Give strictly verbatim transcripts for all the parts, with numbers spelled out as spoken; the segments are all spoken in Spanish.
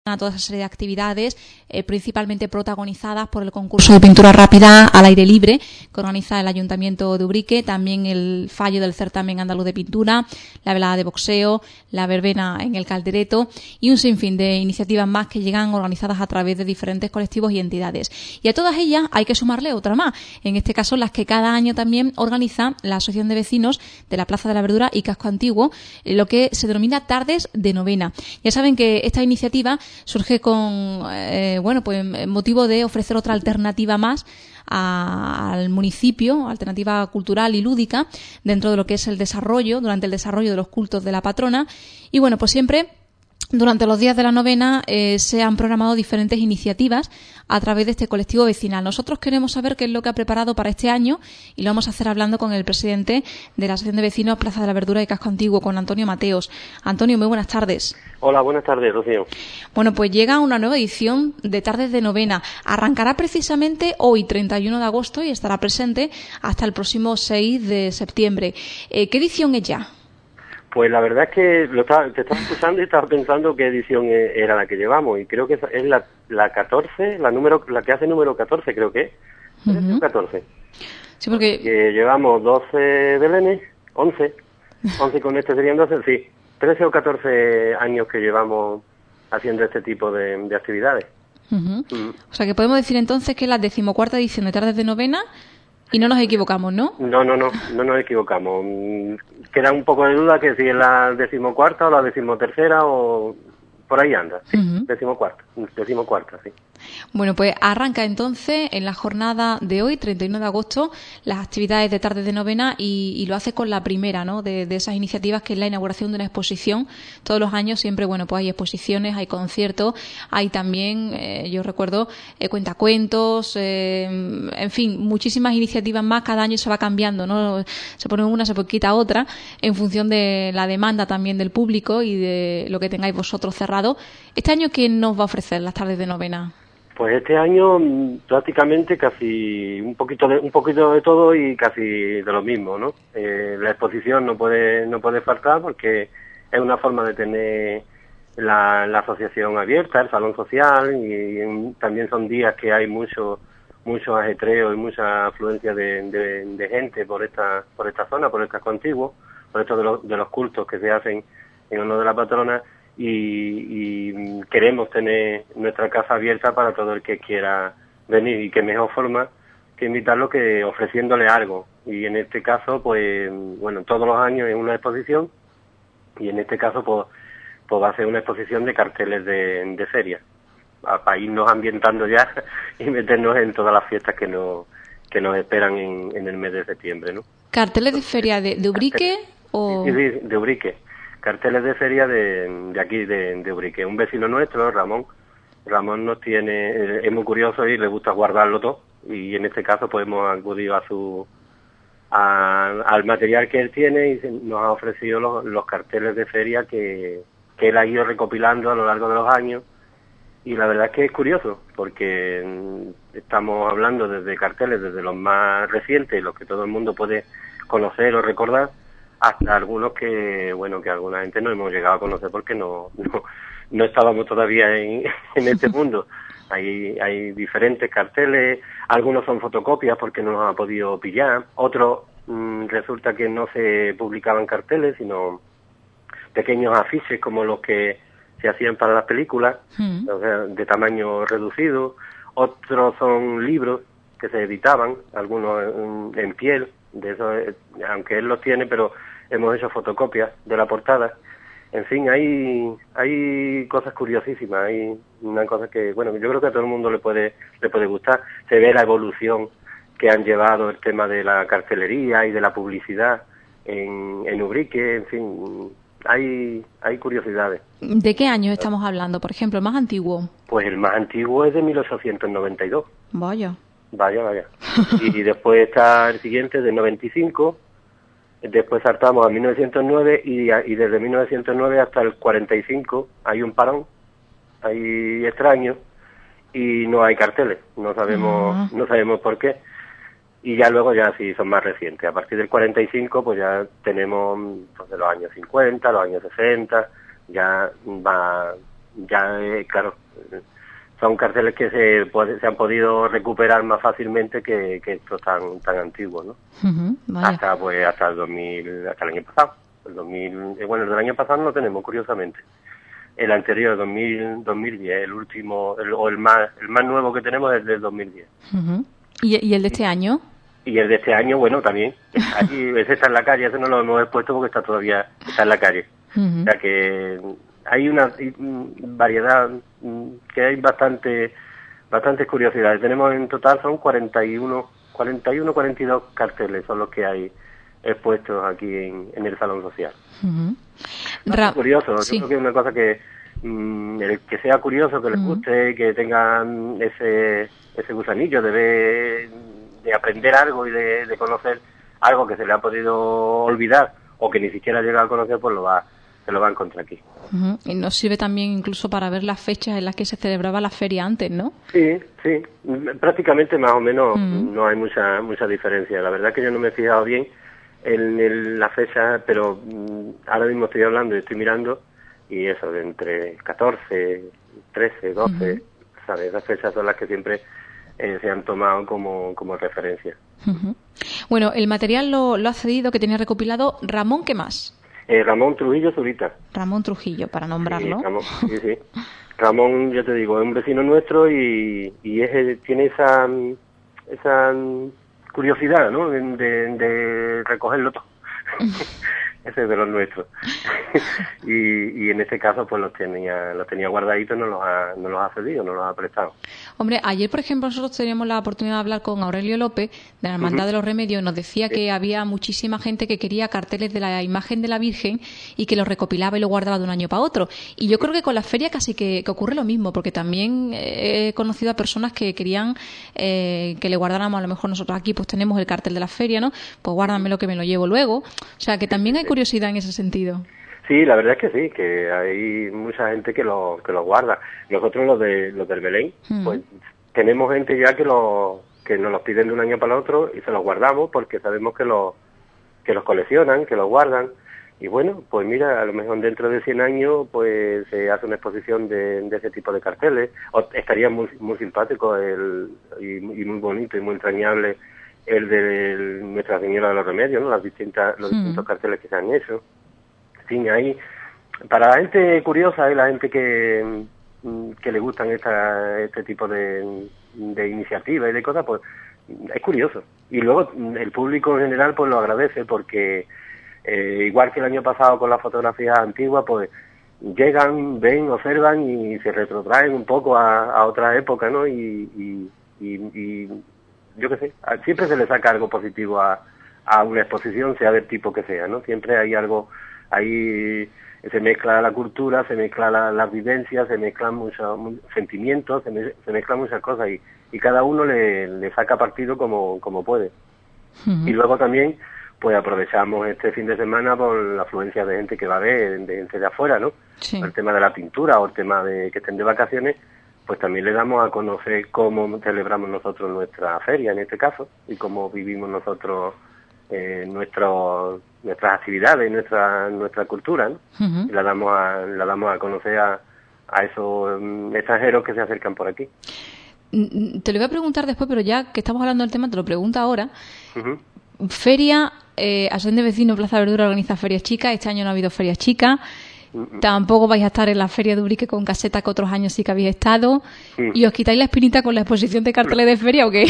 a toda esa serie de actividades, eh, principalmente protagonizadas por el concurso de pintura rápida al aire libre que organiza el Ayuntamiento de Ubrique, también el fallo del certamen andaluz de pintura, la velada de boxeo, la verbena en el Caldereto y un sinfín de iniciativas más que llegan organizadas a través de diferentes colectivos y entidades. Y a todas ellas hay que sumarle otra más, en este caso las que cada año también organiza la Asociación de Vecinos de la Plaza de la Verdura y Casco Antiguo, lo que se denomina Tardes de Novena. Ya saben que esta iniciativa surge con eh, bueno pues motivo de ofrecer otra alternativa más a, al municipio, alternativa cultural y lúdica dentro de lo que es el desarrollo, durante el desarrollo de los cultos de la patrona. Y bueno, pues siempre durante los días de la novena eh, se han programado diferentes iniciativas a través de este colectivo vecinal. Nosotros queremos saber qué es lo que ha preparado para este año y lo vamos a hacer hablando con el presidente de la Asociación de Vecinos Plaza de la Verdura y Casco Antiguo, con Antonio Mateos. Antonio, muy buenas tardes. Hola, buenas tardes, Rocío. Bueno, pues llega una nueva edición de Tardes de Novena. Arrancará precisamente hoy, treinta y uno de agosto, y estará presente hasta el próximo seis de septiembre. Eh, ¿Qué edición es ya? Pues la verdad es que lo estaba, te estaba escuchando y estaba pensando qué edición era la que llevamos, y creo que es la, la catorce, la número, la que hace número catorce, creo que es. Uh-huh. catorce. Sí, porque... porque llevamos doce belenes, once, once con este serían doce, sí, trece o catorce años que llevamos haciendo este tipo de, de actividades. Uh-huh. Uh-huh. O sea que podemos decir entonces que es la decimocuarta edición de Tardes de Novena. Y no nos equivocamos, ¿no? No, no, no, no nos equivocamos. Queda un poco de duda que si es la decimocuarta o la decimotercera o por ahí anda. Sí, uh-huh. decimocuarta, decimocuarta, sí. Bueno, pues arranca entonces en la jornada de hoy, treinta y uno de agosto, las actividades de Tardes de Novena y, y lo hace con la primera, ¿no?, de, de esas iniciativas, que es la inauguración de una exposición. Todos los años siempre, bueno, pues hay exposiciones, hay conciertos, hay también, eh, yo recuerdo, eh, cuentacuentos, eh, en fin, muchísimas iniciativas más. Cada año se va cambiando, ¿no? Se pone una, se quita otra, en función de la demanda también del público y de lo que tengáis vosotros cerrado. Este año, ¿quién nos va a ofrecer las Tardes de Novena? Pues este año prácticamente casi un poquito de un poquito de todo y casi de lo mismo, ¿no? Eh, la exposición no puede no puede faltar, porque es una forma de tener la, la asociación abierta, el salón social, y, y también son días que hay mucho mucho ajetreo y mucha afluencia de, de, de gente por esta por esta zona, por el casco antiguo, por esto de los, de los cultos que se hacen en honor de la patrona. Y, y queremos tener nuestra casa abierta para todo el que quiera venir, y qué mejor forma que invitarlo que ofreciéndole algo. Y en este caso, pues, bueno, todos los años es una exposición, y en este caso, pues, pues va a ser una exposición de carteles de, de feria, para irnos ambientando ya y meternos en todas las fiestas que nos que nos esperan en, en el mes de septiembre, ¿no? ¿Carteles de feria de, de Ubrique o...? Sí, sí, de Ubrique. Carteles de feria de, de aquí, de, de Ubrique. Un vecino nuestro, Ramón, Ramón nos tiene, es muy curioso y le gusta guardarlo todo, y en este caso pues hemos acudido a su, a, al material que él tiene, y nos ha ofrecido los, los carteles de feria que, que él ha ido recopilando a lo largo de los años. Y la verdad es que es curioso, porque estamos hablando desde carteles, desde los más recientes, los que todo el mundo puede conocer o recordar, hasta algunos que, bueno, que alguna gente no hemos llegado a conocer porque no no, no estábamos todavía en, en este mundo. Hay, hay diferentes carteles, algunos son fotocopias porque no nos ha podido pillar, otros mmm, resulta que no se publicaban carteles, sino pequeños afiches como los que se hacían para las películas, mm. o sea, de tamaño reducido. Otros son libros que se editaban, algunos en, en piel, de eso, aunque él los tiene, pero hemos hecho fotocopias de la portada. En fin, hay hay cosas curiosísimas, hay una cosa que, bueno, yo creo que a todo el mundo le puede le puede gustar. Se ve la evolución que han llevado el tema de la cartelería y de la publicidad en, en Ubrique, en fin, hay hay curiosidades. ¿De qué años estamos hablando, por ejemplo, el más antiguo? Pues el más antiguo es de mil ochocientos noventa y dos. Vaya. Vaya, vaya. Y, y después está el siguiente de noventa y cinco, después saltamos a mil novecientos nueve, y, y desde mil novecientos nueve hasta el cuarenta y cinco hay un parón, hay extraño, y no hay carteles, no sabemos, uh-huh. no sabemos por qué. Y ya luego ya sí son más recientes. A partir del cuarenta y cinco pues ya tenemos pues, de los años cincuenta, los años sesenta, ya va ya, eh, claro, son carteles que se, puede, se han podido recuperar más fácilmente que, que estos tan tan antiguos, ¿no? Uh-huh, vaya. Hasta pues hasta el dos mil, hasta el año pasado. El dos mil, eh, bueno, el del año pasado no lo tenemos, curiosamente. El anterior, dos mil, dos mil diez, el último, el, o el más el más nuevo que tenemos es del dos mil diez. Uh-huh. ¿Y, ¿Y el de este año? Y el de este año, bueno, también. Aquí, ese está en la calle, ese no lo hemos expuesto porque está todavía, está en la calle. Uh-huh. O sea que hay una variedad, que hay bastante, bastantes curiosidades. Tenemos en total, son cuarenta y uno, cuarenta y uno, cuarenta y dos carteles son los que hay expuestos aquí en, en el Salón Social. Uh-huh. Ra- curioso, sí. Yo creo que es una cosa que, mmm, el que sea curioso, que les guste, uh-huh. que tengan ese, ese gusanillo de ver, de aprender algo y de, de conocer algo que se le ha podido olvidar o que ni siquiera ha llegado a conocer, pues lo va, se lo va a encontrar aquí. Uh-huh. Y nos sirve también incluso para ver las fechas en las que se celebraba la feria antes, ¿no? Sí, sí, prácticamente más o menos uh-huh. no hay mucha mucha diferencia. La verdad que yo no me he fijado bien en, en la fecha, pero um, ahora mismo estoy hablando y estoy mirando, y eso, de entre catorce, trece, doce, uh-huh. ¿sabes? Esas fechas son las que siempre eh, se han tomado como, como referencia. Uh-huh. Bueno, el material lo, lo ha cedido, que tenía recopilado Ramón, ¿qué más? Eh, Ramón Trujillo Zurita. Ramón Trujillo, para nombrarlo. Sí, Ramón, sí, sí. Ramón, yo te digo, es un vecino nuestro y, y es, tiene esa, esa curiosidad, ¿no? De, de, de recogerlo todo. Ese es de los nuestros. y, y en este caso pues los tenía los tenía guardaditos, no los ha, no los ha cedido, no los ha prestado. Hombre, ayer por ejemplo nosotros teníamos la oportunidad de hablar con Aurelio López de la Hermandad uh-huh. de los Remedios, y nos decía sí. que había muchísima gente que quería carteles de la imagen de la Virgen y que los recopilaba y lo guardaba de un año para otro. Y yo creo que con la feria casi que, que ocurre lo mismo, porque también he conocido a personas que querían eh, que le guardáramos, a lo mejor nosotros aquí pues tenemos el cartel de la feria, ¿no? Pues guárdamelo que me lo llevo luego. O sea, que también hay curiosidad en ese sentido. Sí, la verdad es que sí, que hay mucha gente que lo que lo guarda. Nosotros los de los del Belén, mm. pues tenemos gente ya que lo que nos los piden de un año para el otro y se los guardamos porque sabemos que los que los coleccionan, que los guardan. Y bueno, pues mira, a lo mejor dentro de cien años pues se hace una exposición de, de ese tipo de carteles. O, estaría muy muy simpático el y, y muy bonito y muy entrañable el de el, Nuestra Señora de los Remedios, ¿no? Las distintas, los mm. distintos carteles que se han hecho. Sí, ahí, para la gente curiosa y la gente que, que le gustan esta, este tipo de, de iniciativas y de cosas, pues es curioso. Y luego el público en general pues lo agradece porque eh, igual que el año pasado con las fotografías antiguas, pues llegan, ven, observan y se retrotraen un poco a, a otra época, ¿no? Y, y, y, y yo qué sé, siempre se le saca algo positivo a, a una exposición, sea del tipo que sea, ¿no? Siempre hay algo, ahí se mezcla la cultura, se mezcla la, las vivencias, se mezclan muchos sentimientos, se, me, se mezclan muchas cosas y, y cada uno le, le saca partido como, como puede. Uh-huh. Y luego también, pues aprovechamos este fin de semana por la afluencia de gente que va a ver, de gente de afuera, ¿no? Sí. El tema de la pintura o el tema de que estén de vacaciones, pues también le damos a conocer cómo celebramos nosotros nuestra feria en este caso y cómo vivimos nosotros eh, nuestro, nuestras actividades, nuestra nuestra cultura, ¿no? Uh-huh. Y la damos a, la damos a conocer a, a esos um, extranjeros que se acercan por aquí. Te lo voy a preguntar después, pero ya que estamos hablando del tema, te lo pregunto ahora. Uh-huh. Feria, eh, Asociación de Vecinos Plaza Verdura organiza ferias chicas, este año no ha habido ferias chicas. Tampoco vais a estar en la feria de Ubrique con caseta, que otros años sí que habéis estado. Sí. ¿Y os quitáis la espinita con la exposición de carteles de feria o qué?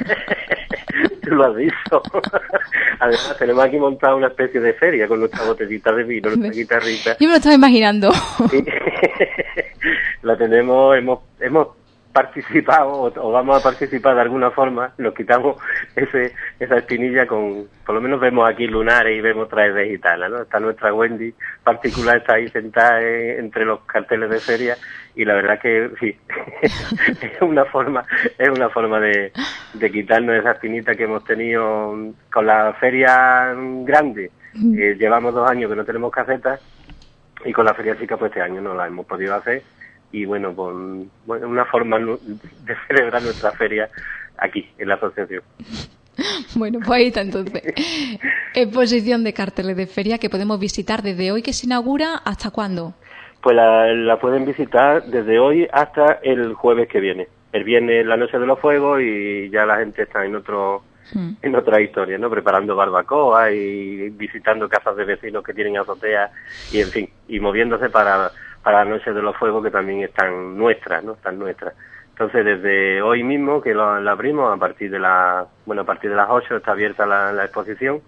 Tú lo has visto. Además, tenemos aquí montada una especie de feria con nuestra botellita de vino, nuestra guitarrita. Yo me lo estaba imaginando. Sí. La tenemos, hemos, hemos participado o, o vamos a participar de alguna forma, nos quitamos ese esa espinilla con, por lo menos vemos aquí lunares y vemos trajes de gitana, ¿no? Está nuestra Wendy particular, está ahí sentada en, entre los carteles de feria y la verdad que sí, es una forma, es una forma de, de quitarnos esa espinita que hemos tenido con la feria grande. Eh, llevamos dos años que no tenemos casetas y con la feria chica pues este año no la hemos podido hacer. Y bueno, con bueno, una forma de celebrar nuestra feria aquí, en la asociación. Bueno, pues ahí está entonces. Exposición de carteles de feria que podemos visitar desde hoy que se inaugura, ¿hasta cuándo? pues la, la pueden visitar desde hoy hasta el jueves que viene. El viernes la Noche de los Fuegos y ya la gente está en otro mm. en otra historia, ¿no? Preparando barbacoa y visitando casas de vecinos que tienen azotea y en fin, y moviéndose para, para la Noche de los Fuegos, que también están nuestras, ¿no? Están nuestras. Entonces desde hoy mismo que lo, la abrimos, a partir de la, bueno, a partir de las ocho está abierta la, la exposición.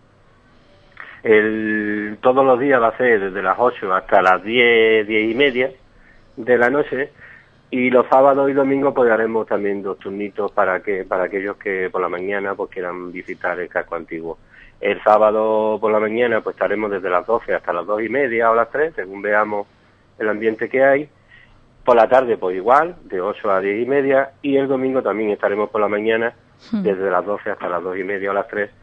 El, todos los días va a ser desde las ocho hasta las diez, diez y media de la noche, y los sábados y domingos pues haremos también dos turnitos para que para aquellos que por la mañana pues quieran visitar el casco antiguo. El sábado por la mañana pues estaremos desde las doce hasta las dos y media o las tres, según veamos el ambiente que hay. Por la tarde pues igual, de ocho a diez y media, y el domingo también estaremos por la mañana desde las doce hasta las dos y media o las tres,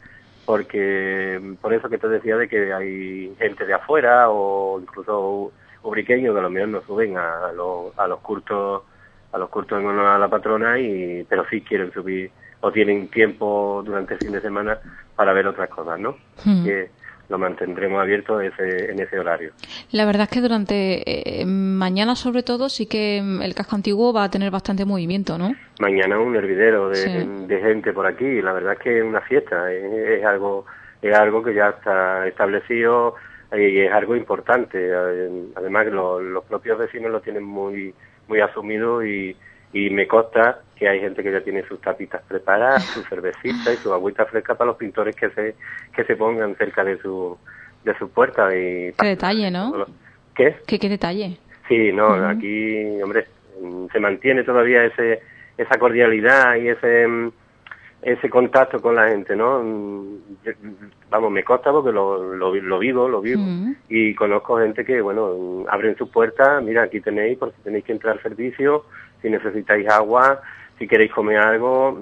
porque por eso que te decía de que hay gente de afuera o incluso ubriqueños que a lo mejor no suben a, a, los, a los cultos a los cultos en honor a la patrona, y pero sí quieren subir o tienen tiempo durante el fin de semana para ver otras cosas, ¿no? Mm. Que lo mantendremos abierto ese, en ese horario. La verdad es que durante eh, mañana sobre todo sí que el casco antiguo va a tener bastante movimiento, ¿no? Mañana un hervidero de, sí. de gente por aquí, la verdad es que es una fiesta, es, es algo es algo que ya está establecido y es algo importante. Además los, los propios vecinos lo tienen muy muy asumido, y, y me consta que hay gente que ya tiene sus tapitas preparadas, su cervecita y su agüita fresca para los pintores que se que se pongan cerca de su de su puerta. Y qué detalle, ¿no? ¿Qué? ¿Qué, qué detalle? Sí, no, uh-huh. Aquí, hombre, se mantiene todavía ese esa cordialidad y ese ese contacto con la gente, ¿no? Yo, vamos, me consta porque lo, lo, lo vivo, lo vivo, uh-huh. Y conozco gente que, bueno, abren sus puertas, mira, aquí tenéis, por si tenéis que entrar al servicio, si necesitáis agua, si queréis comer algo,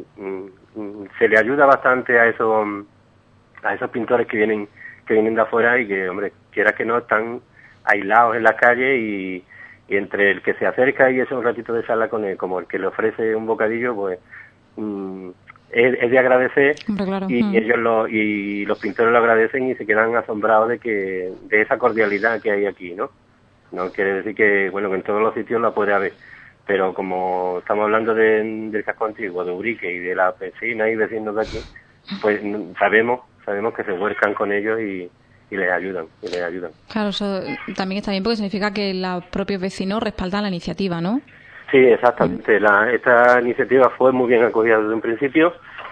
se le ayuda bastante a esos a esos pintores que vienen que vienen de afuera y que, hombre, quiera que no, están aislados en la calle, y, y entre el que se acerca y eso un ratito de charla con él, como el que le ofrece un bocadillo, pues mmm, es, es de agradecer. Hombre, claro. Y mm. ellos lo y los pintores lo agradecen y se quedan asombrados de que de esa cordialidad que hay aquí, ¿no? No quiere decir que, bueno, que en todos los sitios la puede haber, pero como estamos hablando de, del casco antiguo, de Ubrique y de la vecina y vecinos de aquí, pues sabemos sabemos que se vuelcan con ellos y, y les ayudan, y les ayudan. Claro, eso también está bien porque significa que los propios vecinos respaldan la iniciativa, ¿no? Sí, exactamente. La, esta iniciativa fue muy bien acogida desde un principio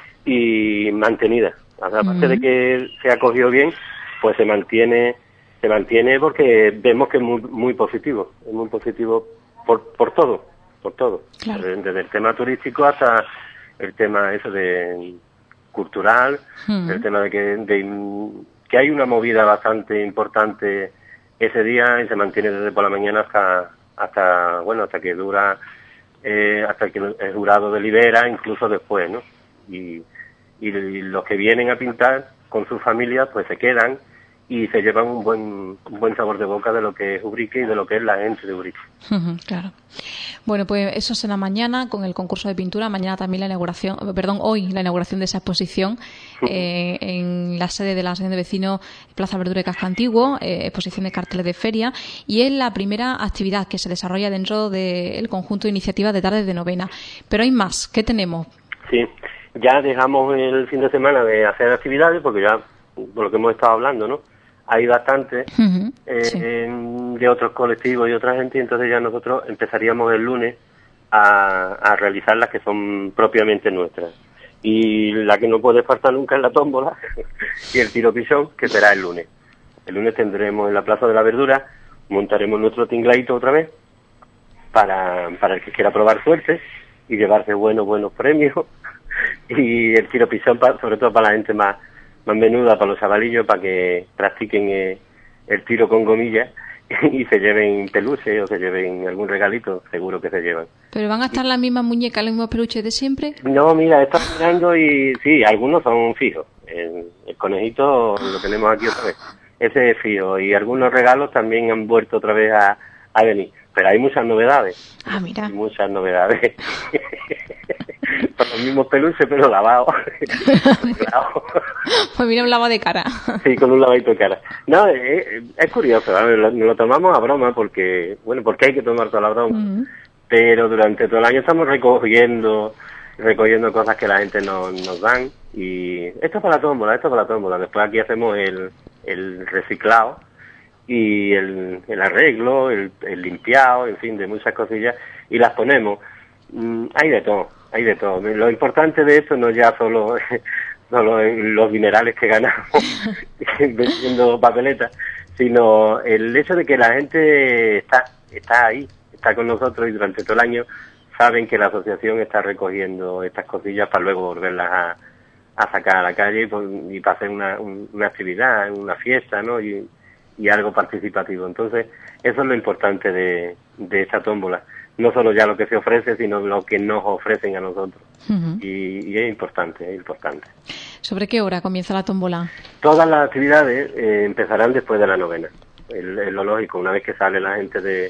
y mantenida. O sea, aparte uh-huh. de que se acogió bien, pues se mantiene se mantiene porque vemos que es muy, muy positivo, es muy positivo por, por todo, por todo. Claro. Desde, desde el tema turístico hasta el tema eso de cultural, uh-huh. el tema de que, de que hay una movida bastante importante ese día y se mantiene desde por la mañana hasta hasta bueno hasta que dura eh, hasta que el jurado delibera, incluso después, ¿no? Y, y los que vienen a pintar con sus familias pues se quedan y se llevan un buen un buen sabor de boca de lo que es Ubrique y de lo que es la gente de Ubrique. Uh-huh, claro. Bueno, pues eso será mañana con el concurso de pintura, mañana también la inauguración, perdón, hoy la inauguración de esa exposición uh-huh. eh, en la sede de la Asociación de Vecinos Plaza Verdura de Casco Antiguo, eh, exposición de carteles de feria, y es la primera actividad que se desarrolla dentro del conjunto de iniciativas de tardes de novena. Pero hay más, ¿qué tenemos? Sí, ya dejamos el fin de semana de hacer actividades porque ya, por lo que hemos estado hablando, ¿no? Hay bastante uh-huh, eh, sí. de otros colectivos y otra gente, y entonces ya nosotros empezaríamos el lunes a, a realizar las que son propiamente nuestras. Y la que no puede faltar nunca es la tómbola y el tiro pisón, que será el lunes. El lunes tendremos en la Plaza de la Verdura, montaremos nuestro tingladito otra vez para, para el que quiera probar suerte y llevarse buenos, buenos premios. Y el tiro pisón, para, sobre todo para la gente más más menuda, para los chavalillos, para que practiquen eh, el tiro con gomillas y se lleven peluche o se lleven algún regalito, seguro que se llevan. ¿Pero van a estar las mismas muñecas, los mismos peluches de siempre? No, mira, he estado mirando y sí, algunos son fijos. El, el conejito lo tenemos aquí otra vez, ese es fijo, y algunos regalos también han vuelto otra vez a, a venir. Pero hay muchas novedades. Ah, mira. Hay muchas novedades. con los mismos peluches, pero lavados. Pues mira, un lavado de cara. Sí, con un lavadito de cara. No, es, es curioso, ¿vale? Nos lo tomamos a broma porque, bueno, porque hay que tomar toda la broma. Uh-huh. Pero durante todo el año estamos recogiendo, recogiendo cosas que la gente nos, nos dan. Y esto es para la tómbola, esto es para la tómbola. Después aquí hacemos el, el reciclado y el, el arreglo, el, el limpiado, en fin, de muchas cosillas. Y las ponemos. Mm, hay de todo, hay de todo. Lo importante de esto no es ya solo... solo los dinerales que ganamos vendiendo papeletas, sino el hecho de que la gente está está ahí, está con nosotros y durante todo el año saben que la asociación está recogiendo estas cosillas para luego volverlas a, a sacar a la calle y, pues, y para hacer una, un, una actividad, una fiesta, ¿no? Y, y algo participativo. Entonces, eso es lo importante de, de esta tómbola. No solo ya lo que se ofrece, sino lo que nos ofrecen a nosotros. Uh-huh. Y, y es importante, es importante. ¿Sobre qué hora comienza la tómbola? Todas las actividades eh, empezarán después de la novena. Es lo lógico, una vez que sale la gente de,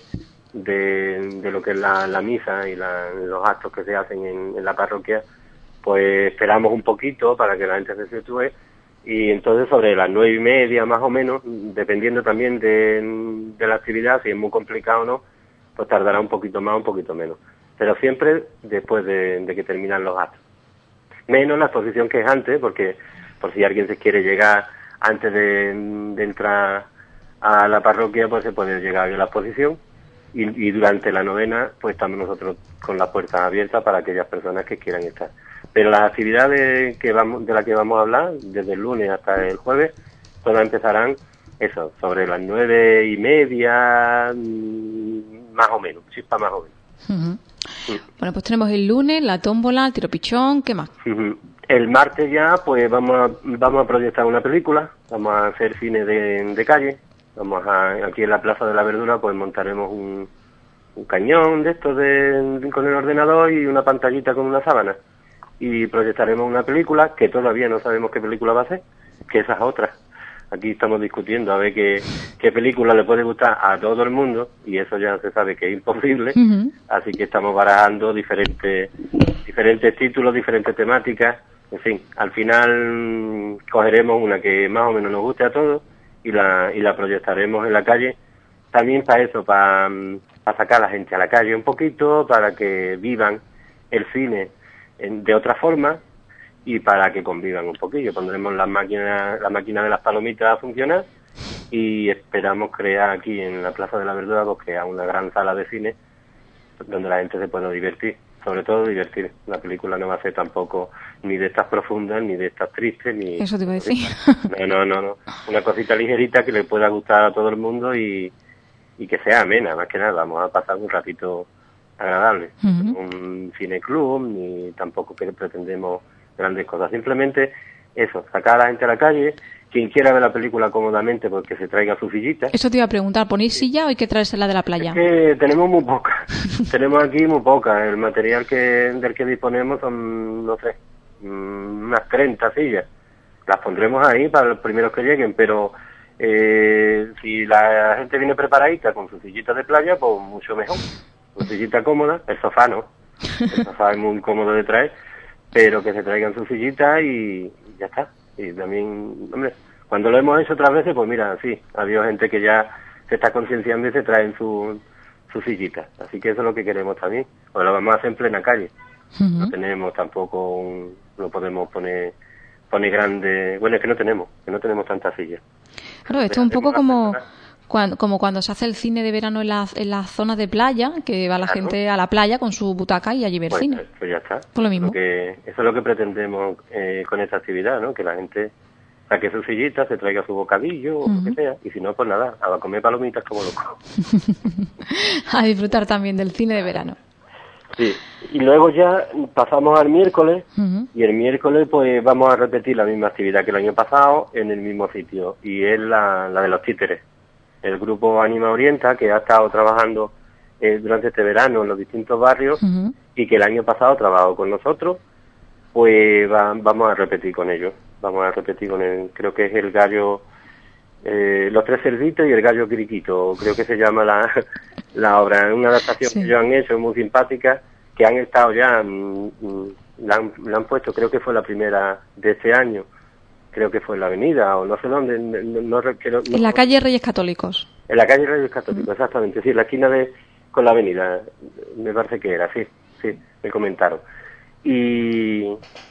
de, de lo que es la, la misa y la, los actos que se hacen en, en la parroquia, pues esperamos un poquito para que la gente se sitúe. Y entonces sobre las nueve y media más o menos, dependiendo también de, de la actividad, si es muy complicado o no, pues tardará un poquito más, un poquito menos. Pero siempre después de, de que terminan los actos. Menos la exposición que es antes, porque por si alguien se quiere llegar antes de, de entrar a la parroquia, pues se puede llegar a la exposición. Y, y durante la novena, pues estamos nosotros con las puertas abiertas para aquellas personas que quieran estar. Pero las actividades que vamos, de las que vamos a hablar, desde el lunes hasta el jueves, todas empezarán, eso, sobre las nueve y media... más o menos, chispa más o menos. Uh-huh. Sí. Bueno, pues tenemos el lunes, la tómbola, el tiro pichón, ¿qué más? Uh-huh. El martes ya, pues vamos a, vamos a proyectar una película, vamos a hacer cine de, de calle, vamos a, aquí en la Plaza de la Verdura, pues montaremos un, un cañón de estos de, con el ordenador y una pantallita con una sábana, y proyectaremos una película que todavía no sabemos qué película va a ser, que esa es otra. Aquí estamos discutiendo a ver qué, qué película le puede gustar a todo el mundo y eso ya se sabe que es imposible, uh-huh. Así que estamos barajando diferentes diferentes títulos, diferentes temáticas, en fin, al final cogeremos una que más o menos nos guste a todos y la y la proyectaremos en la calle, también para eso, para, para sacar a la gente a la calle un poquito, para que vivan el cine en, de otra forma, y para que convivan un poquillo. Pondremos las máquinas, la máquina de las palomitas a funcionar y esperamos crear aquí en la Plaza de la Verdura, pues crear una gran sala de cine donde la gente se pueda divertir, sobre todo divertir. La película no va a ser tampoco ni de estas profundas, ni de estas tristes, ni... Eso te iba a decir. No, no, no, no. Una cosita ligerita que le pueda gustar a todo el mundo y, y que sea amena, más que nada. Vamos a pasar un ratito agradable. Uh-huh. Un cineclub, ni tampoco que pretendemos grandes cosas, simplemente eso, sacar a la gente a la calle, quien quiera ver la película cómodamente porque se traiga su sillita. Eso te iba a preguntar, ¿ponéis silla o hay que traérsela de la playa? Es que tenemos muy poca, tenemos aquí muy poca, el material que del que disponemos son, no sé, unas treinta sillas, las pondremos ahí para los primeros que lleguen, pero eh, si la gente viene preparadita con su sillita de playa, pues mucho mejor, su sillita cómoda, el sofá no, el sofá es muy cómodo de traer, pero que se traigan su sillita y ya está. Y también, hombre, cuando lo hemos hecho otras veces, pues mira, sí, ha habido gente que ya se está concienciando y se traen su, su sillita. Así que eso es lo que queremos también. Pues lo vamos a hacer en plena calle. Uh-huh. No tenemos tampoco, un, no podemos poner poner grande, bueno, es que no tenemos, que no tenemos tantas sillas. Claro, esto es un poco como... Cuando, como cuando se hace el cine de verano en las en las zonas de playa, que va la claro. gente a la playa con su butaca y allí ver pues, cine. Pues ya está. Por lo mismo. Porque eso es lo que pretendemos eh, con esta actividad, ¿no? Que la gente saque su sillita, se traiga su bocadillo o uh-huh. lo que sea, y si no, pues nada, a comer palomitas como loco. A disfrutar también del cine de verano. Sí, y luego ya pasamos al miércoles, uh-huh. y el miércoles pues vamos a repetir la misma actividad que el año pasado en el mismo sitio, y es la, la de los títeres. El grupo Anima Orienta, que ha estado trabajando eh, durante este verano en los distintos barrios, uh-huh. y que el año pasado trabajó con nosotros, pues va, vamos a repetir con ellos. Vamos a repetir con él, creo que es el gallo, eh, los tres cerditos y el gallo quiriquito, creo que se llama la, la obra. Es una adaptación sí. que ellos han hecho, muy simpática, que han estado ya mmm, la han, la han puesto, creo que fue la primera de este año, creo que fue en la avenida, o no sé dónde, no, no, no, no en la calle Reyes Católicos. En la calle Reyes Católicos, uh-huh. exactamente, sí, la esquina de con la avenida, me parece que era, sí, sí, me comentaron. Y,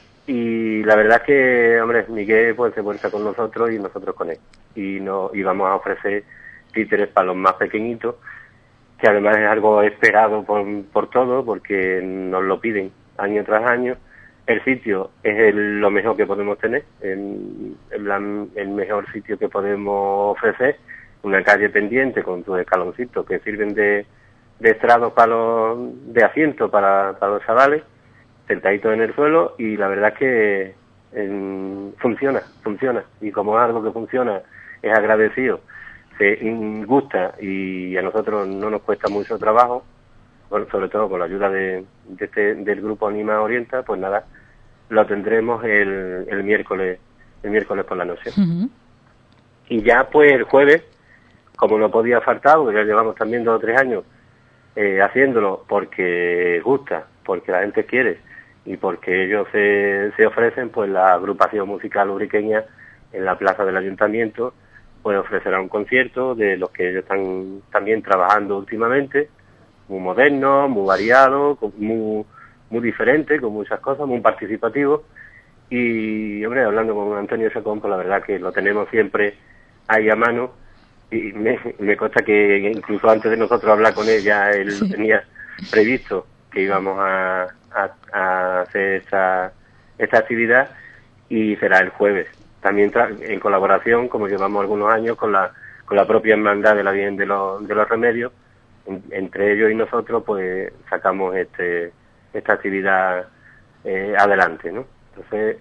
y la verdad es que, hombre, Miguel pues se vuelta con nosotros y nosotros con él. Y, no, y vamos a ofrecer títeres para los más pequeñitos, que además es algo esperado por, por todos, porque nos lo piden año tras año. El sitio es el, lo mejor que podemos tener, el, el, el mejor sitio que podemos ofrecer, una calle pendiente con sus escaloncitos que sirven de, de estrado para los, de asiento para, para los chavales, sentaditos en el suelo, y la verdad es que eh, funciona, funciona, y como es algo que funciona, es agradecido, se gusta, y a nosotros no nos cuesta mucho trabajo, bueno, sobre todo con la ayuda de, de este, del grupo Anima Orienta, pues nada, lo tendremos el, el miércoles el miércoles por la noche. Uh-huh. Y ya pues el jueves, como no podía faltar, porque ya llevamos también dos o tres años eh, haciéndolo porque gusta, porque la gente quiere y porque ellos se, se ofrecen, pues la agrupación musical ubriqueña en la plaza del ayuntamiento pues ofrecerá un concierto de los que ellos están también trabajando últimamente, muy moderno, muy variado, muy, muy diferente, con muchas cosas, muy participativo. Y, hombre, hablando con Antonio Chacón, pues la verdad que lo tenemos siempre ahí a mano, y me, me consta que incluso antes de nosotros hablar con él, ya él sí. tenía previsto que íbamos a, a, a hacer esta, esta actividad, y será el jueves. También tra- en colaboración, como llevamos algunos años, con la, con la propia hermandad de la Virgen de los, de los Remedios. Entre ellos y nosotros pues sacamos este esta actividad eh, adelante, ¿no? Entonces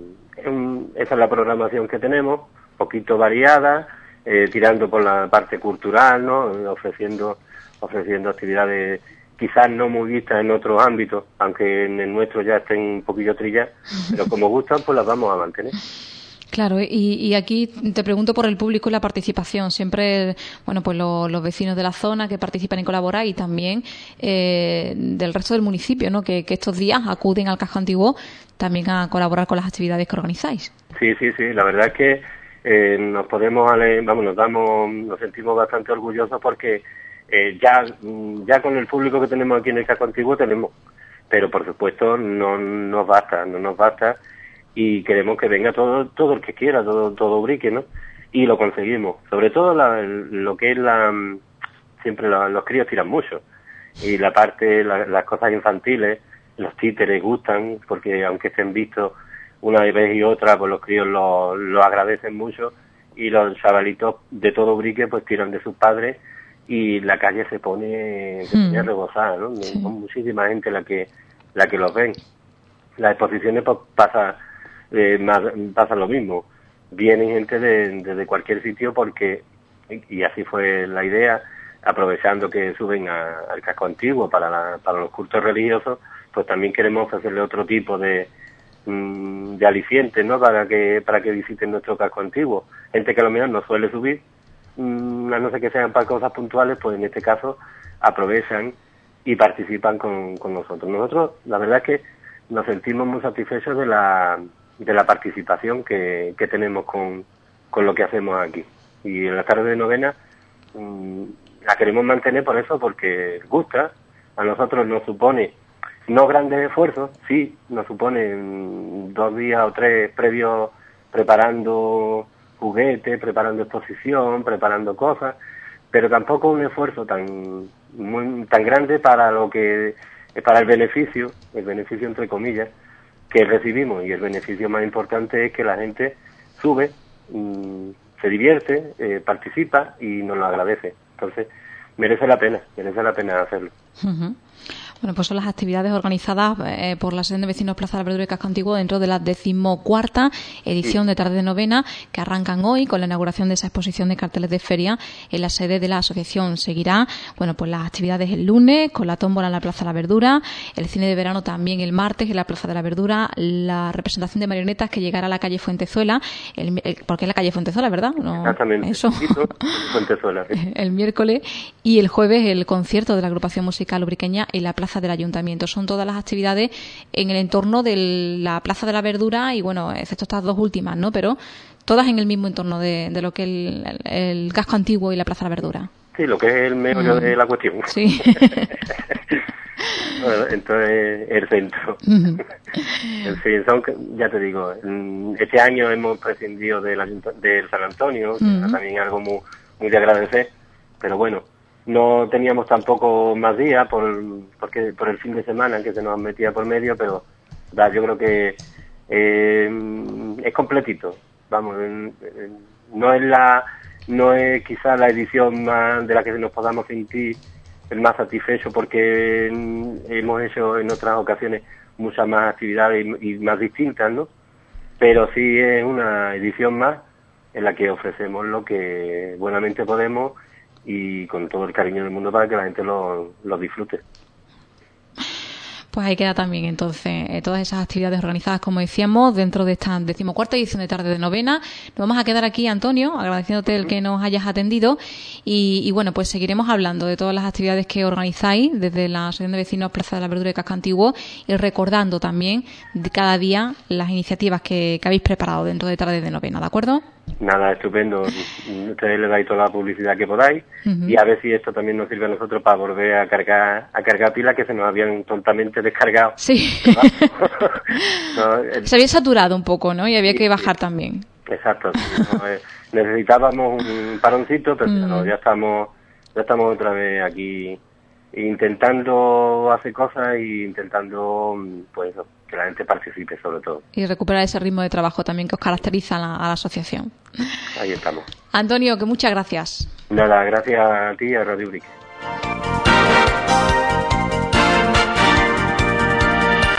um, esa es la programación que tenemos, poquito variada, eh, tirando por la parte cultural, ¿no? ofreciendo ofreciendo actividades quizás no muy vistas en otros ámbitos, aunque en el nuestro ya estén un poquillo trilladas, pero como gustan pues las vamos a mantener. Claro, y, y aquí te pregunto por el público y la participación. Siempre, bueno, pues lo, los vecinos de la zona que participan y colaboran, y también eh, del resto del municipio, ¿no? Que, que estos días acuden al casco antiguo también a colaborar con las actividades que organizáis. Sí, sí, sí. La verdad es que eh, nos podemos, vamos, nos damos, nos sentimos bastante orgullosos porque eh, ya, ya con el público que tenemos aquí en el casco antiguo tenemos, pero por supuesto no nos basta, no nos basta. Y queremos que venga todo todo el que quiera, todo todo Ubrique, ¿no? Y lo conseguimos. Sobre todo la, lo que es la... Siempre la, los críos tiran mucho. Y la parte, la, las cosas infantiles, los títeres gustan, porque aunque estén vistos una vez y otra, pues los críos lo, lo agradecen mucho. Y los chavalitos de todo Ubrique pues tiran de sus padres, y la calle se pone, se pone a rebosar, ¿no? Sí. Son muchísima gente la que la que los ven. Las exposiciones pues pasa... Eh, más, pasa lo mismo, vienen gente de, de, de cualquier sitio porque, y así fue la idea, aprovechando que suben a, al casco antiguo para, la, para los cultos religiosos, pues también queremos ofrecerle otro tipo de, mmm, de aliciente, ¿no? Para que, para que visiten nuestro casco antiguo. Gente que a lo mejor no suele subir, mmm, a no ser que sean para cosas puntuales, pues en este caso aprovechan y participan con, con nosotros. Nosotros, la verdad es que nos sentimos muy satisfechos de la de la participación que, que tenemos con, con lo que hacemos aquí. Y en la tarde de novena mmm, la queremos mantener por eso, porque gusta. A nosotros nos supone no grandes esfuerzos, sí, nos supone mmm, dos días o tres previos preparando juguetes, preparando exposición, preparando cosas, pero tampoco un esfuerzo tan muy, tan grande para lo que para el beneficio, el beneficio entre comillas, que recibimos. Y el beneficio más importante es que la gente sube, mmm, se divierte, eh, participa y nos lo agradece. Entonces merece la pena, merece la pena hacerlo. Uh-huh. Bueno, pues son las actividades organizadas eh, por la Asociación de Vecinos Plaza de la Verdura y Casco Antiguo dentro de la decimocuarta edición sí. de Tarde de Novena, que arrancan hoy con la inauguración de esa exposición de carteles de feria en la sede de la asociación. Seguirá, bueno, pues las actividades el lunes con la tómbola en la Plaza de la Verdura, el cine de verano también el martes en la Plaza de la Verdura, la representación de marionetas que llegará a la calle Fuentezuela, el, el, porque es la calle Fuentezuela, ¿verdad? No, exactamente. Eso. Fuentezuela, sí. El miércoles, y el jueves el concierto de la agrupación musical ubriqueña en la Plaza plaza del ayuntamiento. Son todas las actividades en el entorno de la Plaza de la Verdura y, bueno, excepto estas dos últimas, ¿no? Pero todas en el mismo entorno de, de lo que es el, el, el casco antiguo y la Plaza de la Verdura. Sí, lo que es el meollo mm. de la cuestión. Sí. Bueno, entonces el centro. Uh-huh. En fin, son, ya te digo, este año hemos prescindido del, del San Antonio, uh-huh. que también algo muy, muy de agradecer, pero bueno, no teníamos tampoco más días por porque por el fin de semana que se nos metía por medio, pero da, yo creo que eh, es completito. Vamos, no es la no es quizá la edición más de la que nos podamos sentir el más satisfecho, porque hemos hecho en otras ocasiones muchas más actividades y, y más distintas, ¿no? Pero sí es una edición más en la que ofrecemos lo que buenamente podemos y con todo el cariño del mundo para que la gente lo, lo disfrute. Pues ahí queda también entonces eh, todas esas actividades organizadas, como decíamos, dentro de esta decimocuarta edición de Tarde de Novena. Nos vamos a quedar aquí, Antonio, agradeciéndote el que nos hayas atendido y, y bueno, pues seguiremos hablando de todas las actividades que organizáis desde la Asociación de Vecinos Plaza de la Verdura y Casco Antiguo y recordando también de cada día las iniciativas que, que habéis preparado dentro de Tarde de Novena, ¿de acuerdo? Nada, estupendo. Ustedes le dais toda la publicidad que podáis uh-huh. y a ver si esto también nos sirve a nosotros para volver a cargar a cargar pilas que se nos habían tontamente descargado. Sí. No, el... Se había saturado un poco, ¿no? Y había sí, que bajar sí. también. Exacto. Sí, no, eh, necesitábamos un paroncito, pero uh-huh. no, ya estamos ya estamos otra vez aquí intentando hacer cosas e intentando, pues, que la gente participe sobre todo. Y recuperar ese ritmo de trabajo también que os caracteriza a la, a la asociación. Ahí estamos. Antonio, que muchas gracias. Nada, gracias a ti y a Radio Ubrique.